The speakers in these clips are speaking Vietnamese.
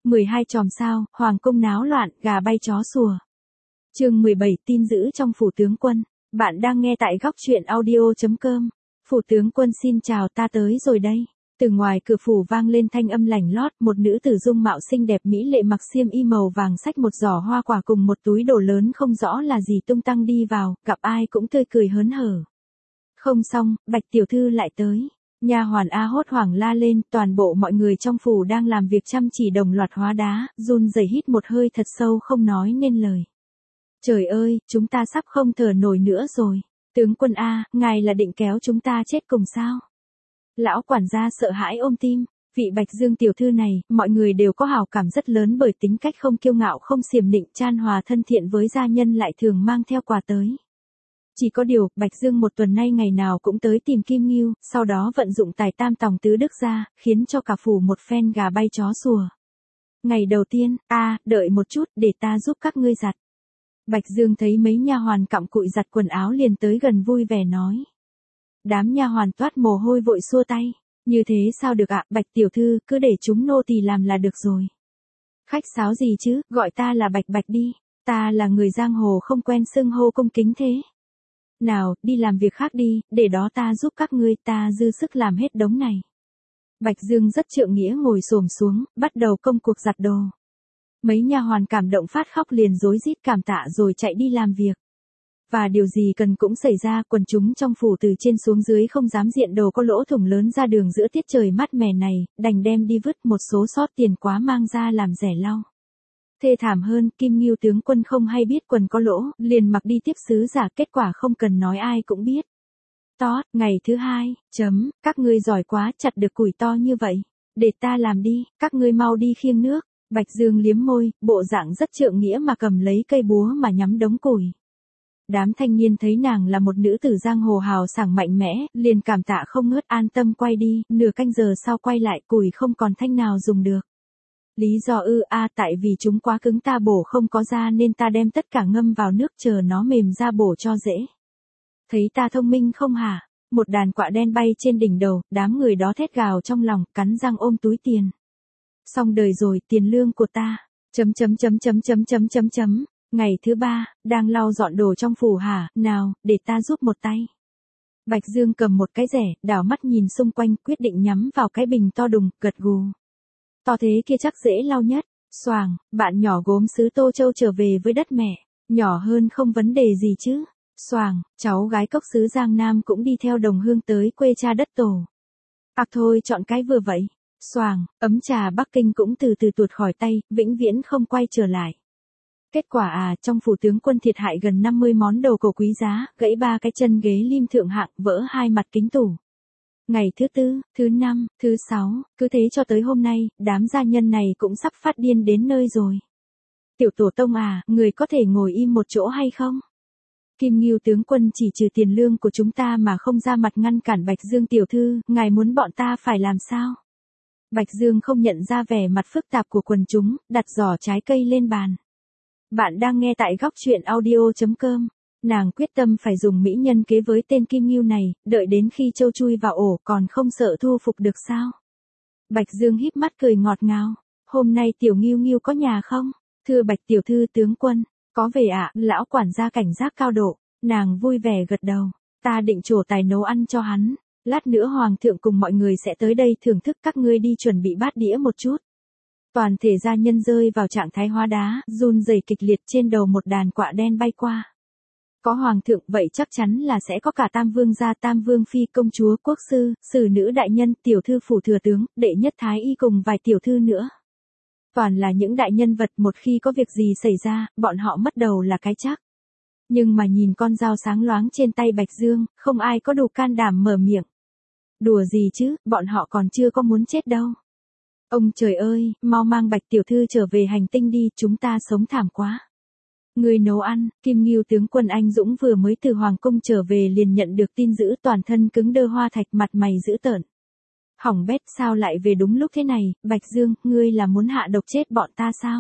12 chòm sao, hoàng cung náo loạn, gà bay chó sủa. Chương 17 tin dữ trong phủ tướng quân. Bạn đang nghe tại góc truyện audio.com. Phủ tướng quân xin chào, ta tới rồi đây. Từ ngoài cửa phủ vang lên thanh âm lảnh lót, một nữ tử dung mạo xinh đẹp mỹ lệ mặc xiêm y màu vàng xách một giỏ hoa quả cùng một túi đồ lớn không rõ là gì tung tăng đi vào, gặp ai cũng tươi cười hớn hở. Không xong, Bạch tiểu thư lại tới. Nha hoàn A hốt hoảng la lên, toàn bộ mọi người trong phủ đang làm việc chăm chỉ đồng loạt hóa đá, run rẩy hít một hơi thật sâu không nói nên lời. Trời ơi, chúng ta sắp không thở nổi nữa rồi. Tướng quân A, ngài là định kéo chúng ta chết cùng sao? Lão quản gia sợ hãi ôm tim, vị Bạch Dương tiểu thư này, mọi người đều có hảo cảm rất lớn bởi tính cách không kiêu ngạo không xiềm nịnh, chan hòa thân thiện với gia nhân lại thường mang theo quà tới. Chỉ có điều, Bạch Dương một tuần nay ngày nào cũng tới tìm Kim Ngưu, sau đó vận dụng tài tam tòng tứ đức ra, khiến cho cả phủ một phen gà bay chó sủa. Ngày đầu tiên, đợi một chút để ta giúp các ngươi giặt. Bạch Dương thấy mấy nha hoàn cặm cụi giặt quần áo liền tới gần vui vẻ nói. Đám nha hoàn toát mồ hôi vội xua tay. Như thế sao được ạ, Bạch tiểu thư, cứ để chúng nô tỳ làm là được rồi. Khách sáo gì chứ, gọi ta là Bạch Bạch đi. Ta là người giang hồ không quen xưng hô cung kính thế. Nào, đi làm việc khác đi, để đó ta giúp các ngươi, ta dư sức làm hết đống này. Bạch Dương rất trượng nghĩa ngồi xổm xuống, bắt đầu công cuộc giặt đồ. Mấy nha hoàn cảm động phát khóc liền rối rít cảm tạ rồi chạy đi làm việc. Và điều gì cần cũng xảy ra, quần chúng trong phủ từ trên xuống dưới không dám diện đồ có lỗ thủng lớn ra đường giữa tiết trời mát mẻ này, đành đem đi vứt, một số sót tiền quá mang ra làm rẻ lau. Thê thảm hơn, Kim Ngưu tướng quân không hay biết quần có lỗ, liền mặc đi tiếp sứ giả, kết quả không cần nói ai cũng biết. Ngày thứ 2, các ngươi giỏi quá, chặt được củi to như vậy. Để ta làm đi, các ngươi mau đi khiêng nước. Bạch Dương liếm môi, bộ dạng rất trượng nghĩa mà cầm lấy cây búa mà nhắm đống củi. Đám thanh niên thấy nàng là một nữ tử giang hồ hào sảng mạnh mẽ, liền cảm tạ không ngớt, an tâm quay đi, nửa canh giờ sau quay lại củi không còn thanh nào dùng được. Lý do tại vì chúng quá cứng ta bổ không có ra nên ta đem tất cả ngâm vào nước chờ nó mềm ra bổ cho dễ. Thấy ta thông minh không hả? Một đàn quạ đen bay trên đỉnh đầu, đám người đó thét gào trong lòng, cắn răng ôm túi tiền. Xong đời rồi, tiền lương của ta. Ngày thứ 3, đang lau dọn đồ trong phủ hả, nào, để ta giúp một tay. Bạch Dương cầm một cái rẻ, đảo mắt nhìn xung quanh, quyết định nhắm vào cái bình to đùng, gật gù. To thế kia chắc dễ lau nhất. Xoàng, bạn nhỏ gốm sứ Tô Châu trở về với đất mẹ. Nhỏ hơn không vấn đề gì chứ. Xoàng, cháu gái cốc sứ Giang Nam cũng đi theo đồng hương tới quê cha đất tổ. Thôi chọn cái vừa vậy. Xoàng, ấm trà Bắc Kinh cũng từ từ tuột khỏi tay, vĩnh viễn không quay trở lại. Kết quả trong phủ tướng quân thiệt hại gần 50 món đồ cổ quý giá, gãy 3 cái chân ghế lim thượng hạng, vỡ 2 mặt kính tủ. Ngày thứ 4, thứ 5, thứ 6, cứ thế cho tới hôm nay, đám gia nhân này cũng sắp phát điên đến nơi rồi. Tiểu tổ tông người có thể ngồi im một chỗ hay không? Kim Ngưu tướng quân chỉ trừ tiền lương của chúng ta mà không ra mặt ngăn cản Bạch Dương tiểu thư, ngài muốn bọn ta phải làm sao? Bạch Dương không nhận ra vẻ mặt phức tạp của quần chúng, đặt giỏ trái cây lên bàn. Bạn đang nghe tại góc truyện audio.com. Nàng quyết tâm phải dùng mỹ nhân kế với tên Kim Ngưu này, đợi đến khi trâu chui vào ổ còn không sợ thu phục được sao? Bạch Dương híp mắt cười ngọt ngào. Hôm nay tiểu Ngưu Ngưu có nhà không? Thưa Bạch tiểu thư tướng quân, có về ạ, lão quản gia cảnh giác cao độ. Nàng vui vẻ gật đầu. Ta định trổ tài nấu ăn cho hắn. Lát nữa hoàng thượng cùng mọi người sẽ tới đây thưởng thức, các ngươi đi chuẩn bị bát đĩa một chút. Toàn thể gia nhân rơi vào trạng thái hóa đá, run rẩy kịch liệt, trên đầu một đàn quạ đen bay qua. Có hoàng thượng, vậy chắc chắn là sẽ có cả tam vương gia, tam vương phi, công chúa, quốc sư, sử nữ đại nhân, tiểu thư phủ thừa tướng, đệ nhất thái y cùng vài tiểu thư nữa. Toàn là những đại nhân vật, một khi có việc gì xảy ra, bọn họ mất đầu là cái chắc. Nhưng mà nhìn con dao sáng loáng trên tay Bạch Dương, không ai có đủ can đảm mở miệng. Đùa gì chứ, bọn họ còn chưa có muốn chết đâu. Ông trời ơi, mau mang Bạch tiểu thư trở về hành tinh đi, chúng ta sống thảm quá. Người nấu ăn, Kim Ngưu tướng quân anh dũng vừa mới từ hoàng cung trở về liền nhận được tin dữ, toàn thân cứng đơ hoa thạch, mặt mày dữ tợn. Hỏng bét, sao lại về đúng lúc thế này? Bạch Dương, ngươi là muốn hạ độc chết bọn ta sao?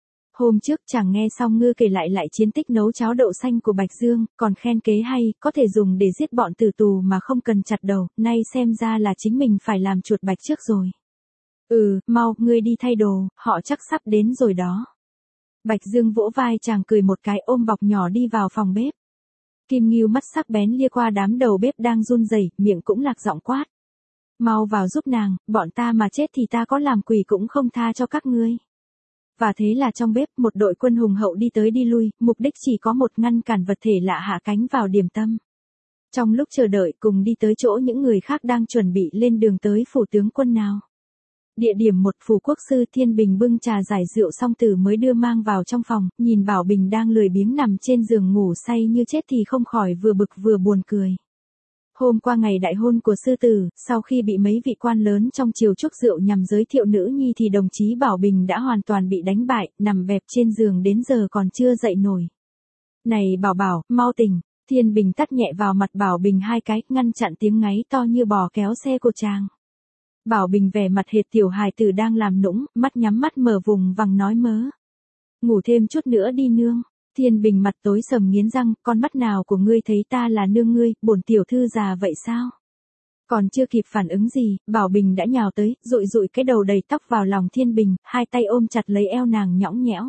Hôm trước chẳng nghe xong ngươi kể lại chiến tích nấu cháo đậu xanh của Bạch Dương, còn khen kế hay, có thể dùng để giết bọn tử tù mà không cần chặt đầu, nay xem ra là chính mình phải làm chuột bạch trước rồi. Mau, ngươi đi thay đồ, họ chắc sắp đến rồi đó. Bạch Dương vỗ vai chàng cười một cái ôm bọc nhỏ đi vào phòng bếp. Kim Ngưu mắt sắc bén lia qua đám đầu bếp đang run rẩy, miệng cũng lạc giọng quát. Mau vào giúp nàng, bọn ta mà chết thì ta có làm quỷ cũng không tha cho các ngươi. Và thế là trong bếp một đội quân hùng hậu đi tới đi lui, mục đích chỉ có một ngăn cản vật thể lạ hạ cánh vào điểm tâm. Trong lúc chờ đợi cùng đi tới chỗ những người khác đang chuẩn bị lên đường tới phủ tướng quân nào. Địa điểm một phủ quốc sư Thiên Bình bưng trà giải rượu Song Tử mới đưa mang vào trong phòng, nhìn Bảo Bình đang lười biếng nằm trên giường ngủ say như chết thì không khỏi vừa bực vừa buồn cười. Hôm qua ngày đại hôn của sư tử, sau khi bị mấy vị quan lớn trong triều chúc rượu nhằm giới thiệu nữ nhi thì đồng chí Bảo Bình đã hoàn toàn bị đánh bại, nằm bẹp trên giường đến giờ còn chưa dậy nổi. Này Bảo, mau tỉnh. Thiên Bình tát nhẹ vào mặt Bảo Bình hai cái, ngăn chặn tiếng ngáy to như bò kéo xe của chàng. Bảo Bình vẻ mặt hệt tiểu hài tử đang làm nũng, mắt nhắm mắt mở vùng vằng nói mớ. Ngủ thêm chút nữa đi nương. Thiên Bình mặt tối sầm nghiến răng, con mắt nào của ngươi thấy ta là nương ngươi, bổn tiểu thư già vậy sao? Còn chưa kịp phản ứng gì, Bảo Bình đã nhào tới, dụi cái đầu đầy tóc vào lòng Thiên Bình, hai tay ôm chặt lấy eo nàng nhõng nhẽo.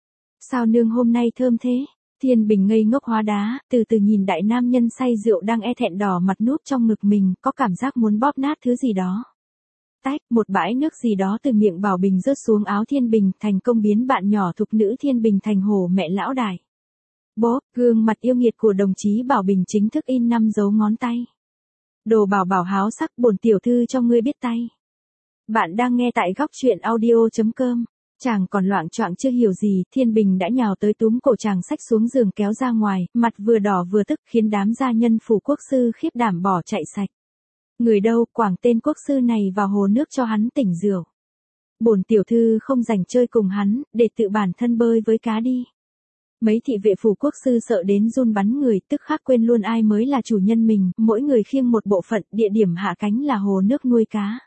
Sao nương hôm nay thơm thế? Thiên Bình ngây ngốc hóa đá, từ từ nhìn đại nam nhân say rượu đang e thẹn đỏ mặt núp trong ngực mình, có cảm giác muốn bóp nát thứ gì đó. Tách, một bãi nước gì đó từ miệng Bảo Bình rớt xuống áo Thiên Bình, thành công biến bạn nhỏ thục nữ Thiên Bình thành hổ mẹ lão đài. Bốp, gương mặt yêu nghiệt của đồng chí Bảo Bình chính thức in 5 dấu ngón tay. Đồ Bảo háo sắc, bổn tiểu thư cho ngươi biết tay. Bạn đang nghe tại góc truyện audio.com. Chàng còn loạng choạng chưa hiểu gì, Thiên Bình đã nhào tới túm cổ chàng xách xuống giường kéo ra ngoài, mặt vừa đỏ vừa tức khiến đám gia nhân phủ quốc sư khiếp đảm bỏ chạy sạch. Người đâu, quảng tên quốc sư này vào hồ nước cho hắn tỉnh rượu. Bổn tiểu thư không rảnh chơi cùng hắn, để tự bản thân bơi với cá đi. Mấy thị vệ phủ quốc sư sợ đến run bắn người, tức khắc quên luôn ai mới là chủ nhân mình, mỗi người khiêng một bộ phận, địa điểm hạ cánh là hồ nước nuôi cá.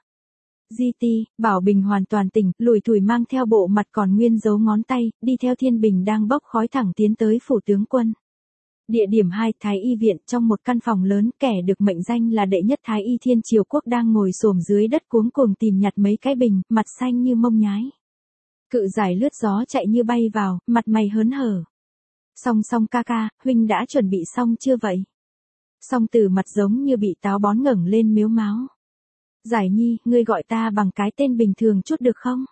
GT, Bảo Bình hoàn toàn tỉnh, lủi thủi mang theo bộ mặt còn nguyên dấu ngón tay, đi theo Thiên Bình đang bốc khói thẳng tiến tới phủ tướng quân. Địa điểm 2, Thái Y viện, trong một căn phòng lớn, kẻ được mệnh danh là đệ nhất Thái Y Thiên Triều Quốc đang ngồi xổm dưới đất cuống cuồng tìm nhặt mấy cái bình, mặt xanh như mông nhái. Cự giải lướt gió chạy như bay vào, mặt mày hớn hở. Song ca ca, huynh đã chuẩn bị xong chưa vậy? Song Tử mặt giống như bị táo bón ngẩng lên mếu máo. Giải nhi, ngươi gọi ta bằng cái tên bình thường chút được không?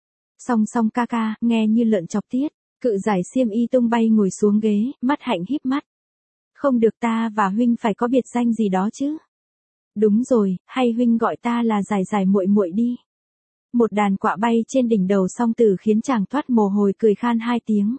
Song ca ca, nghe như lợn chọc tiết. Cự giải xiêm y tung bay ngồi xuống ghế, mắt hạnh híp mắt. Không được, ta và huynh phải có biệt danh gì đó chứ. Đúng rồi, hay huynh gọi ta là giải muội muội đi. Một đàn quạ bay trên đỉnh đầu Song Tử khiến chàng thoát mồ hôi cười khan hai tiếng.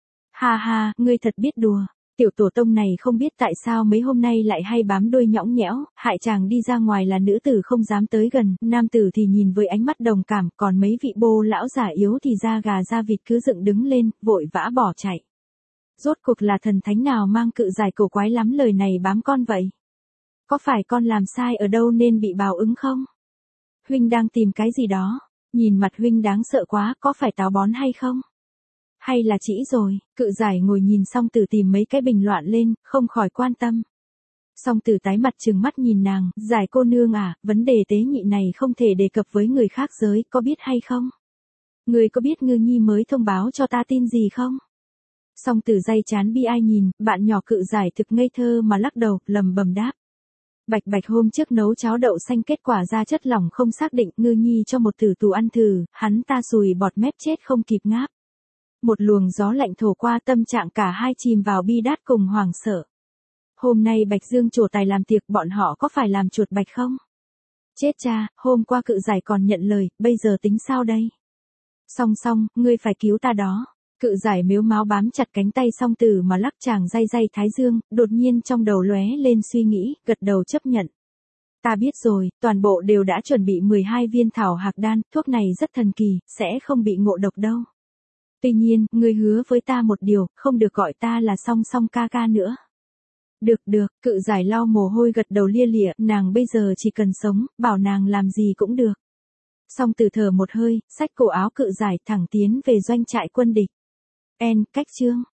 Ha, ngươi thật biết đùa. Tiểu tổ tông này không biết tại sao mấy hôm nay lại hay bám đuôi nhõng nhẽo, hại chàng đi ra ngoài là nữ tử không dám tới gần, nam tử thì nhìn với ánh mắt đồng cảm, còn mấy vị bô lão già yếu thì da gà da vịt cứ dựng đứng lên, vội vã bỏ chạy. Rốt cuộc là thần thánh nào mang cự giải cổ quái lắm lời này bám con vậy? Có phải con làm sai ở đâu nên bị báo ứng không? Huynh đang tìm cái gì đó? Nhìn mặt huynh đáng sợ quá, có phải táo bón hay không? Hay là chỉ rồi, cự giải ngồi nhìn Song Tử tìm mấy cái bình loạn lên, không khỏi quan tâm. Song Tử tái mặt trừng mắt nhìn nàng, giải cô nương à, vấn đề tế nhị này không thể đề cập với người khác giới, có biết hay không? Người có biết Ngư Nhi mới thông báo cho ta tin gì không? Song Tử day chán bi ai nhìn, bạn nhỏ cự giải thực ngây thơ mà lắc đầu, lầm bầm đáp. Bạch hôm trước nấu cháo đậu xanh kết quả ra chất lỏng không xác định, Ngư Nhi cho một tử tù ăn thử, hắn ta sùi bọt mép chết không kịp ngáp. Một luồng gió lạnh thổi qua, tâm trạng cả hai chìm vào bi đát cùng hoảng sợ. Hôm nay Bạch Dương trổ tài làm tiệc, bọn họ có phải làm chuột bạch không? Chết cha, hôm qua cự giải còn nhận lời, bây giờ tính sao đây? Song, ngươi phải cứu ta đó. Cự giải mếu máo bám chặt cánh tay Song Tử mà lắc chàng day thái dương, đột nhiên trong đầu lóe lên suy nghĩ, gật đầu chấp nhận. Ta biết rồi, toàn bộ đều đã chuẩn bị 12 viên thảo hạc đan, thuốc này rất thần kỳ, sẽ không bị ngộ độc đâu. Tuy nhiên, ngươi hứa với ta một điều, không được gọi ta là Song ca ca nữa. Được, cự giải lau mồ hôi gật đầu lia lịa, nàng bây giờ chỉ cần sống, bảo nàng làm gì cũng được. Song Tử thở một hơi, xách cổ áo cự giải thẳng tiến về doanh trại quân địch. Cách chương.